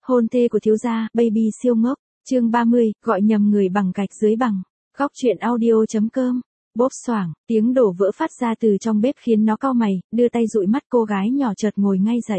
Hôn thê của thiếu gia, baby siêu ngốc, chương 30, gọi nhầm người bằng gạch dưới bằng. Góc truyện audio.com. Bốp xoảng, tiếng đổ vỡ phát ra từ trong bếp khiến nó cau mày, đưa tay dụi mắt cô gái nhỏ chợt ngồi ngay dậy.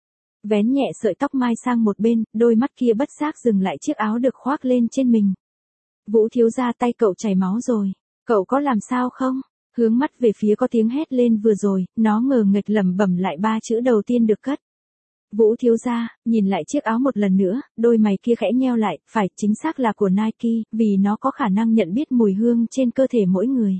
Vén nhẹ sợi tóc mai sang một bên, đôi mắt kia bất giác dừng lại chiếc áo được khoác lên trên mình. Vũ thiếu gia, tay cậu chảy máu rồi. Cậu có làm sao không? Hướng mắt về phía có tiếng hét lên vừa rồi, nó ngờ nghệch lẩm bẩm lại ba chữ đầu tiên được cất. Vũ thiếu gia, nhìn lại chiếc áo một lần nữa, đôi mày kia khẽ nheo lại, phải, chính xác là của Nike, vì nó có khả năng nhận biết mùi hương trên cơ thể mỗi người.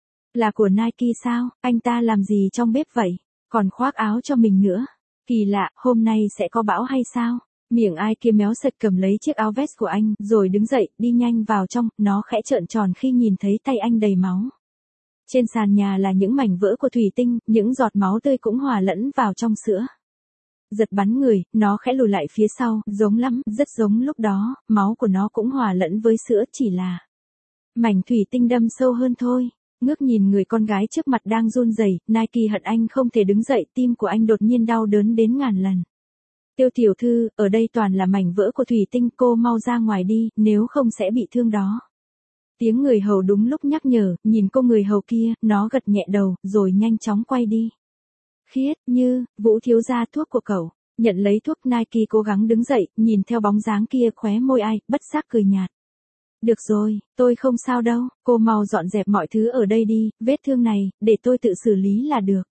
Là của Nike sao, anh ta làm gì trong bếp vậy? Còn khoác áo cho mình nữa. Kỳ lạ, hôm nay sẽ có bão hay sao? Miệng ai kia méo sạch cầm lấy chiếc áo vest của anh, rồi đứng dậy, đi nhanh vào trong, nó khẽ trợn tròn khi nhìn thấy tay anh đầy máu. Trên sàn nhà là những mảnh vỡ của thủy tinh, những giọt máu tươi cũng hòa lẫn vào trong sữa. Giật bắn người, nó khẽ lùi lại phía sau, giống lắm, rất giống lúc đó, máu của nó cũng hòa lẫn với sữa, chỉ là mảnh thủy tinh đâm sâu hơn thôi. Ngước nhìn người con gái trước mặt đang run rẩy, Nike hận anh không thể đứng dậy, tim của anh đột nhiên đau đớn đến ngàn lần. Tiêu tiểu thư, ở đây toàn là mảnh vỡ của thủy tinh, cô mau ra ngoài đi, nếu không sẽ bị thương đó. Tiếng người hầu đúng lúc nhắc nhở, nhìn cô người hầu kia, nó gật nhẹ đầu, rồi nhanh chóng quay đi. Khiết, Như, Vũ thiếu gia, thuốc của cậu. Nhận lấy thuốc, Nike cố gắng đứng dậy, nhìn theo bóng dáng kia, khóe môi ai, bất giác cười nhạt. Được rồi, tôi không sao đâu, cô mau dọn dẹp mọi thứ ở đây đi, vết thương này, để tôi tự xử lý là được.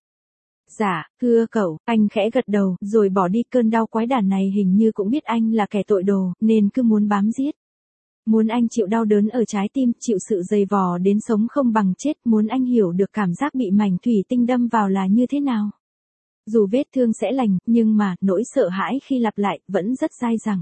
Dạ, thưa cậu, anh khẽ gật đầu, rồi bỏ đi. Cơn đau quái đản này hình như cũng biết anh là kẻ tội đồ, nên cứ muốn bám giết. Muốn anh chịu đau đớn ở trái tim, chịu sự dày vò đến sống không bằng chết, muốn anh hiểu được cảm giác bị mảnh thủy tinh đâm vào là như thế nào. Dù vết thương sẽ lành, nhưng mà, nỗi sợ hãi khi lặp lại, vẫn rất dai dẳng.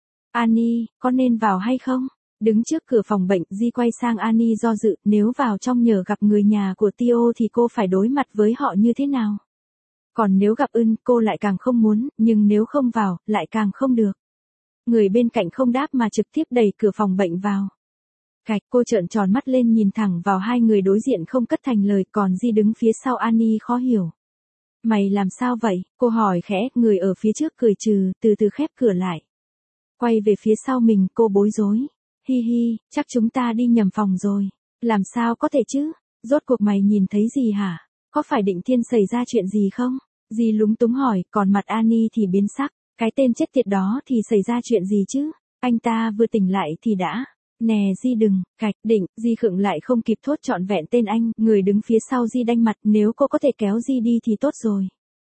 Annie, có nên vào hay không? Đứng trước cửa phòng bệnh, Di quay sang Annie do dự, nếu vào trong nhờ gặp người nhà của Tio thì cô phải đối mặt với họ như thế nào? Còn nếu gặp Ân, cô lại càng không muốn, nhưng nếu không vào, lại càng không được. Người bên cạnh không đáp mà trực tiếp đẩy cửa phòng bệnh vào. Cạch, cô trợn tròn mắt lên nhìn thẳng vào hai người đối diện không cất thành lời, còn Di đứng phía sau Annie khó hiểu. Mày làm sao vậy? Cô hỏi khẽ, người ở phía trước cười trừ, từ từ khép cửa lại. Quay về phía sau mình, cô bối rối. Hi hi, chắc chúng ta đi nhầm phòng rồi. Làm sao có thể chứ? Rốt cuộc mày nhìn thấy gì hả? Có phải Định Thiên xảy ra chuyện gì không? Di lúng túng hỏi, còn mặt Annie thì biến sắc. Cái tên chết tiệt đó thì xảy ra chuyện gì chứ? Anh ta vừa tỉnh lại thì đã. Nè Di đừng, Cạch, Định, Di khựng lại không kịp thốt trọn vẹn tên anh, người đứng phía sau Di đanh mặt, nếu cô có thể kéo Di đi thì tốt rồi.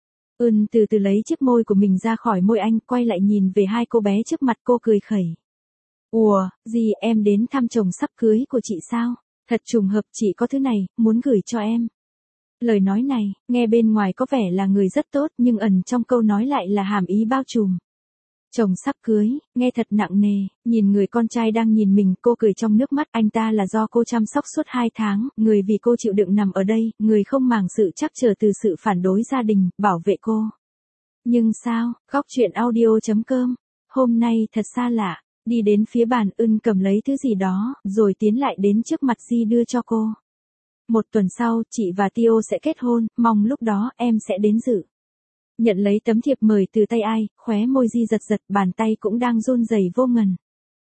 Từ từ lấy chiếc môi của mình ra khỏi môi anh, quay lại nhìn về hai cô bé trước mặt, cô cười khẩy. Ủa, Di, em đến thăm chồng sắp cưới của chị sao? Thật trùng hợp, chị có thứ này, muốn gửi cho em. Lời nói này, nghe bên ngoài có vẻ là người rất tốt, nhưng ẩn trong câu nói lại là hàm ý bao trùm. Chồng sắp cưới, nghe thật nặng nề, nhìn người con trai đang nhìn mình, cô cười trong nước mắt, anh ta là do cô chăm sóc suốt 2 tháng, người vì cô chịu đựng nằm ở đây, người không màng sự trắc trở từ sự phản đối gia đình, bảo vệ cô. Nhưng sao, góc truyện audio.com, hôm nay thật xa lạ, đi đến phía bàn, cầm lấy thứ gì đó, rồi tiến lại đến trước mặt Di đưa cho cô. 1 tuần sau, chị và Tio sẽ kết hôn, mong lúc đó em sẽ đến dự. Nhận lấy tấm thiệp mời từ tay ai, khóe môi Di giật giật, bàn tay cũng đang run rẩy vô ngần.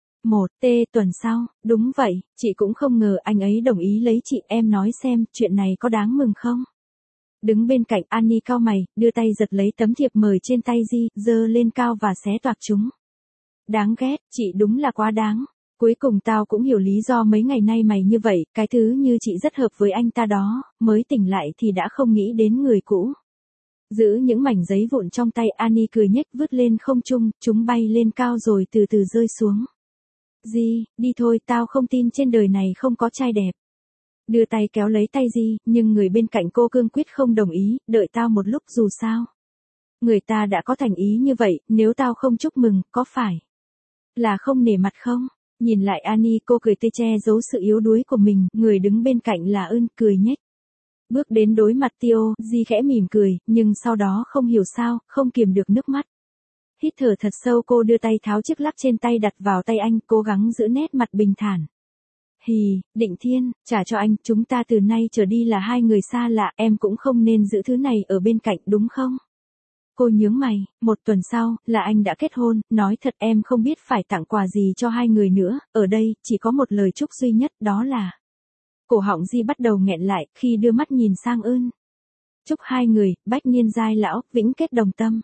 1 tuần sau, đúng vậy, chị cũng không ngờ anh ấy đồng ý lấy chị, em nói xem, chuyện này có đáng mừng không? Đứng bên cạnh Annie cau mày, đưa tay giật lấy tấm thiệp mời trên tay Di, giơ lên cao và xé toạc chúng. Đáng ghét, chị đúng là quá đáng. Cuối cùng tao cũng hiểu lý do mấy ngày nay mày như vậy, cái thứ như chị rất hợp với anh ta đó, mới tỉnh lại thì đã không nghĩ đến người cũ. Giữ những mảnh giấy vụn trong tay, Annie cười nhếch vứt lên không trung, chúng bay lên cao rồi từ từ rơi xuống. Di, đi thôi, tao không tin trên đời này không có trai đẹp. Đưa tay kéo lấy tay Di, nhưng người bên cạnh cô cương quyết không đồng ý, đợi tao một lúc dù sao. Người ta đã có thành ý như vậy, nếu tao không chúc mừng, có phải là không nể mặt không? Nhìn lại Annie, cô cười tươi che giấu sự yếu đuối của mình, người đứng bên cạnh là cười nhếch. Bước đến đối mặt Tio, Di khẽ mỉm cười, nhưng sau đó không hiểu sao, không kiềm được nước mắt. Hít thở thật sâu, cô đưa tay tháo chiếc lắc trên tay đặt vào tay anh, cố gắng giữ nét mặt bình thản. Hì, Định Thiên, trả cho anh, chúng ta từ nay trở đi là hai người xa lạ, em cũng không nên giữ thứ này ở bên cạnh đúng không? Cô nhướng mày, 1 tuần sau, là anh đã kết hôn, nói thật em không biết phải tặng quà gì cho hai người nữa, ở đây, chỉ có một lời chúc duy nhất, đó là... Cổ họng Di bắt đầu nghẹn lại, khi đưa mắt nhìn sang Ưn. Chúc hai người, bách niên giai lão, vĩnh kết đồng tâm.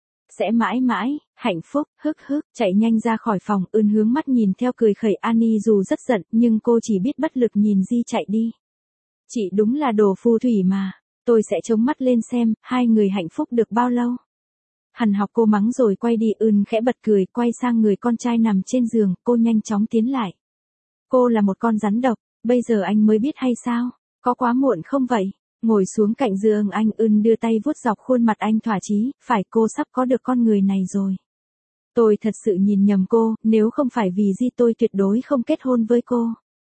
Sẽ mãi mãi, hạnh phúc, chạy nhanh ra khỏi phòng, Ưn hướng mắt nhìn theo cười khẩy Annie dù rất giận, nhưng cô chỉ biết bất lực nhìn Di chạy đi. Chị đúng là đồ phù thủy mà, tôi sẽ chống mắt lên xem, hai người hạnh phúc được bao lâu. Hằn học cô mắng rồi quay đi, Ưn khẽ bật cười, quay sang người con trai nằm trên giường, cô nhanh chóng tiến lại. Cô là một con rắn độc, bây giờ anh mới biết hay sao, có quá muộn không vậy? Ngồi xuống cạnh giường anh, Ưn đưa tay vuốt dọc khuôn mặt anh thỏa chí, phải cô sắp có được con người này rồi. Tôi thật sự nhìn nhầm cô, nếu không phải vì Di tôi tuyệt đối không kết hôn với cô.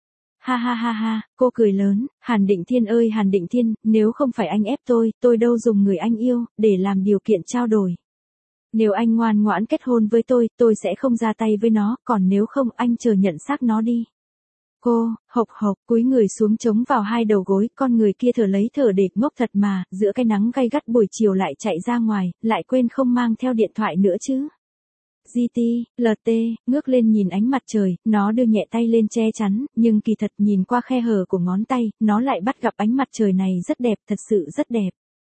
Ha ha ha ha, cô cười lớn, Hàn Định Thiên ơi Hàn Định Thiên, nếu không phải anh ép tôi đâu dùng người anh yêu, để làm điều kiện trao đổi. Nếu anh ngoan ngoãn kết hôn với tôi sẽ không ra tay với nó, còn nếu không anh chờ nhận xác nó đi. Cô, hộc cúi người xuống chống vào hai đầu gối, con người kia thở lấy thở để ngốc thật mà, giữa cái nắng gay gắt buổi chiều lại chạy ra ngoài, lại quên không mang theo điện thoại nữa chứ. GT, LT, ngước lên nhìn ánh mặt trời, nó đưa nhẹ tay lên che chắn, nhưng kỳ thật nhìn qua khe hở của ngón tay, nó lại bắt gặp ánh mặt trời này rất đẹp, thật sự rất đẹp.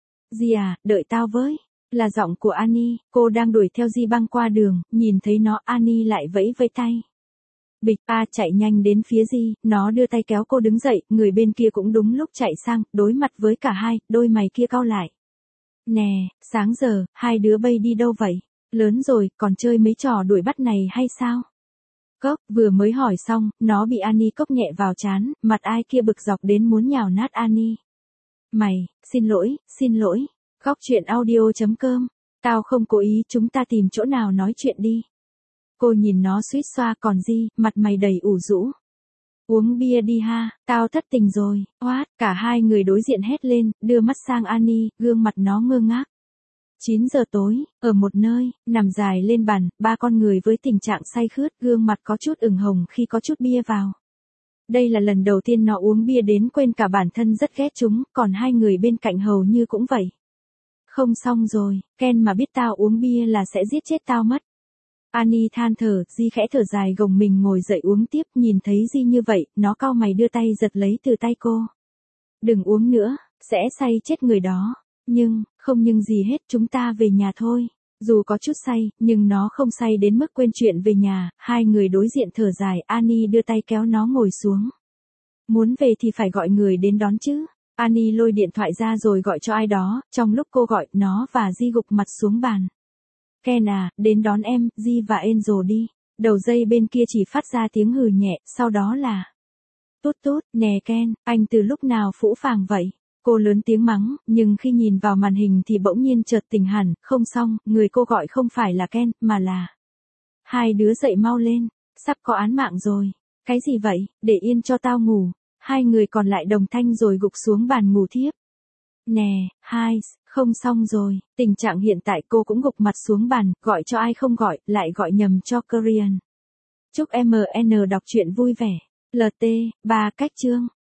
Di à, đợi tao với. Là giọng của Annie, cô đang đuổi theo Di băng qua đường, nhìn thấy nó, Annie lại vẫy vẫy tay. Bịch A chạy nhanh đến phía Di, nó đưa tay kéo cô đứng dậy, người bên kia cũng đúng lúc chạy sang, đối mặt với cả hai, đôi mày kia cau lại. Nè, sáng giờ, hai đứa bay đi đâu vậy? Lớn rồi, còn chơi mấy trò đuổi bắt này hay sao? Cốc, vừa mới hỏi xong, nó bị Annie cốc nhẹ vào trán, mặt ai kia bực dọc đến muốn nhào nát Annie. Mày, xin lỗi. Góc chuyện audio.com. Tao không cố ý, chúng ta tìm chỗ nào nói chuyện đi. Cô nhìn nó suýt xoa, còn Di, mặt mày đầy ủ rũ. Uống bia đi ha, tao thất tình rồi, cả hai người đối diện hét lên, đưa mắt sang Annie, gương mặt nó ngơ ngác. 9 giờ tối, ở một nơi, nằm dài lên bàn, ba con người với tình trạng say khướt, gương mặt có chút ửng hồng khi có chút bia vào. Đây là lần đầu tiên nó uống bia đến quên cả bản thân rất ghét chúng, còn hai người bên cạnh hầu như cũng vậy. Không xong rồi, Ken mà biết tao uống bia là sẽ giết chết tao mất. Annie than thở, Di khẽ thở dài gồng mình ngồi dậy uống tiếp, nhìn thấy Di như vậy, nó cau mày đưa tay giật lấy từ tay cô. Đừng uống nữa, sẽ say chết người đó. Không nhưng gì hết, chúng ta về nhà thôi. Dù có chút say, nhưng nó không say đến mức quên chuyện về nhà, hai người đối diện thở dài, Annie đưa tay kéo nó ngồi xuống. Muốn về thì phải gọi người đến đón chứ. Annie lôi điện thoại ra rồi gọi cho ai đó, trong lúc cô gọi, nó và Di gục mặt xuống bàn. Ken à, đến đón em, Di và Angel đi. Đầu dây bên kia chỉ phát ra tiếng hừ nhẹ, sau đó là... Tút, nè Ken, anh từ lúc nào phũ phàng vậy? Cô lớn tiếng mắng, nhưng khi nhìn vào màn hình thì bỗng nhiên chợt tỉnh hẳn, không xong, người cô gọi không phải là Ken, mà là... Hai đứa dậy mau lên, sắp có án mạng rồi. Cái gì vậy, để yên cho tao ngủ. Hai người còn lại đồng thanh rồi gục xuống bàn ngủ thiếp. Nè, không xong rồi, tình trạng hiện tại cô cũng gục mặt xuống bàn, gọi cho ai không gọi, lại gọi nhầm cho Korean. Chúc MN đọc truyện vui vẻ. LT, 3 cách chương.